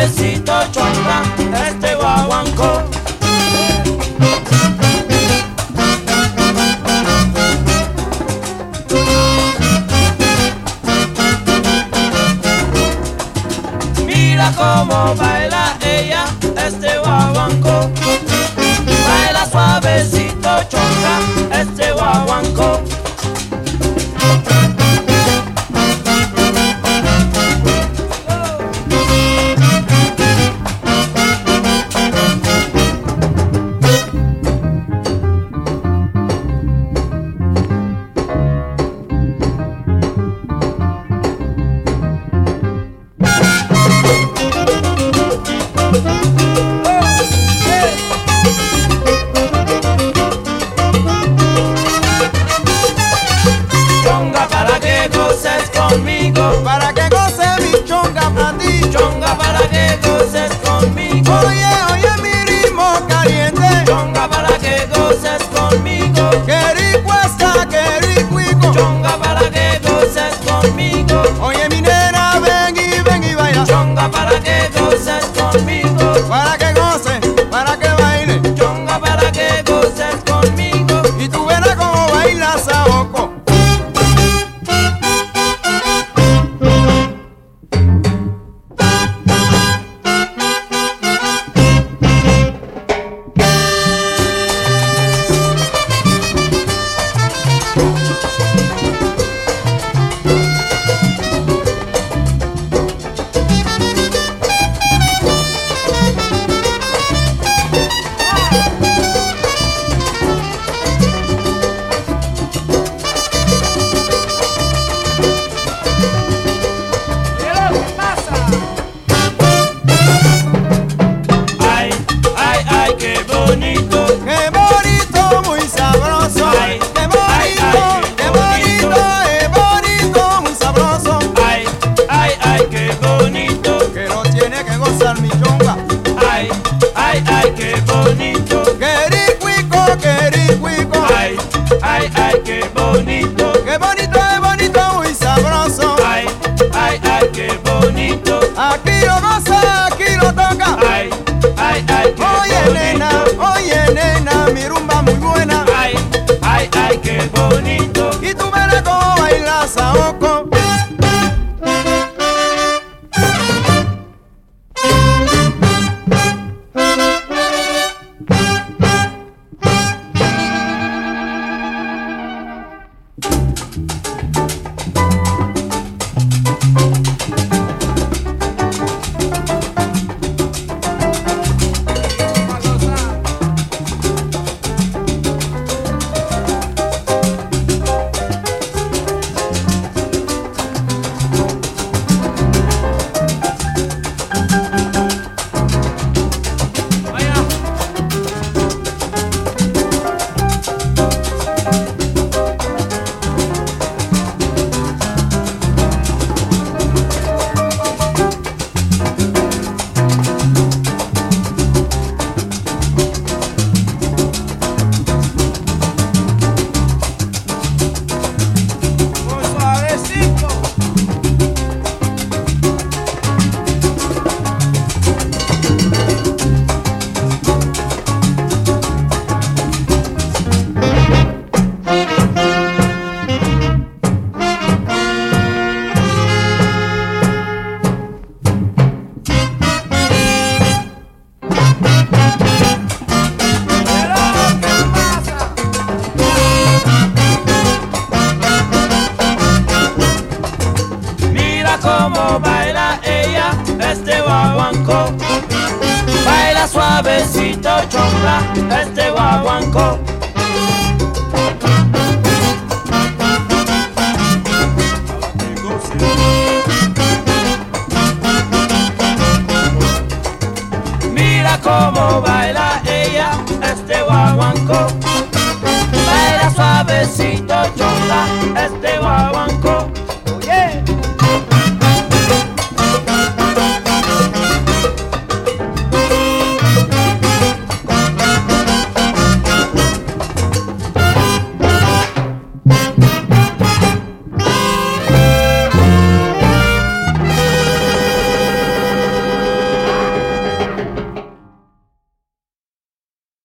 suavecito chonga, este guaguancó. Mira cómo baila ella, este guaguancó. Baila suavecito chonga, este guaguancó. Para que goce mi chonga para ti. Chonga para que goces conmigo. Oye, oye mi ritmo caliente. Chonga para que goces conmigo. Qué rico está, qué rico. Chonga para que goces conmigo. Oye mi nena, ven y baila. Chonga para que goces conmigo. Para que goce, para que baile. Chonga para que goces conmigo. Y tú verás cómo baila Saoko. Aquí lo goza, aquí lo toca. Ay, ay, ay, qué oye nena, mi rumba muy buena. Ay, ay, ay, qué bonito. Y tú verás cómo baila Saoko. Cómo baila ella, este guaguancó. Baila suavecito chonga, este guaguancó. Mira cómo baila ella, este guaguancó.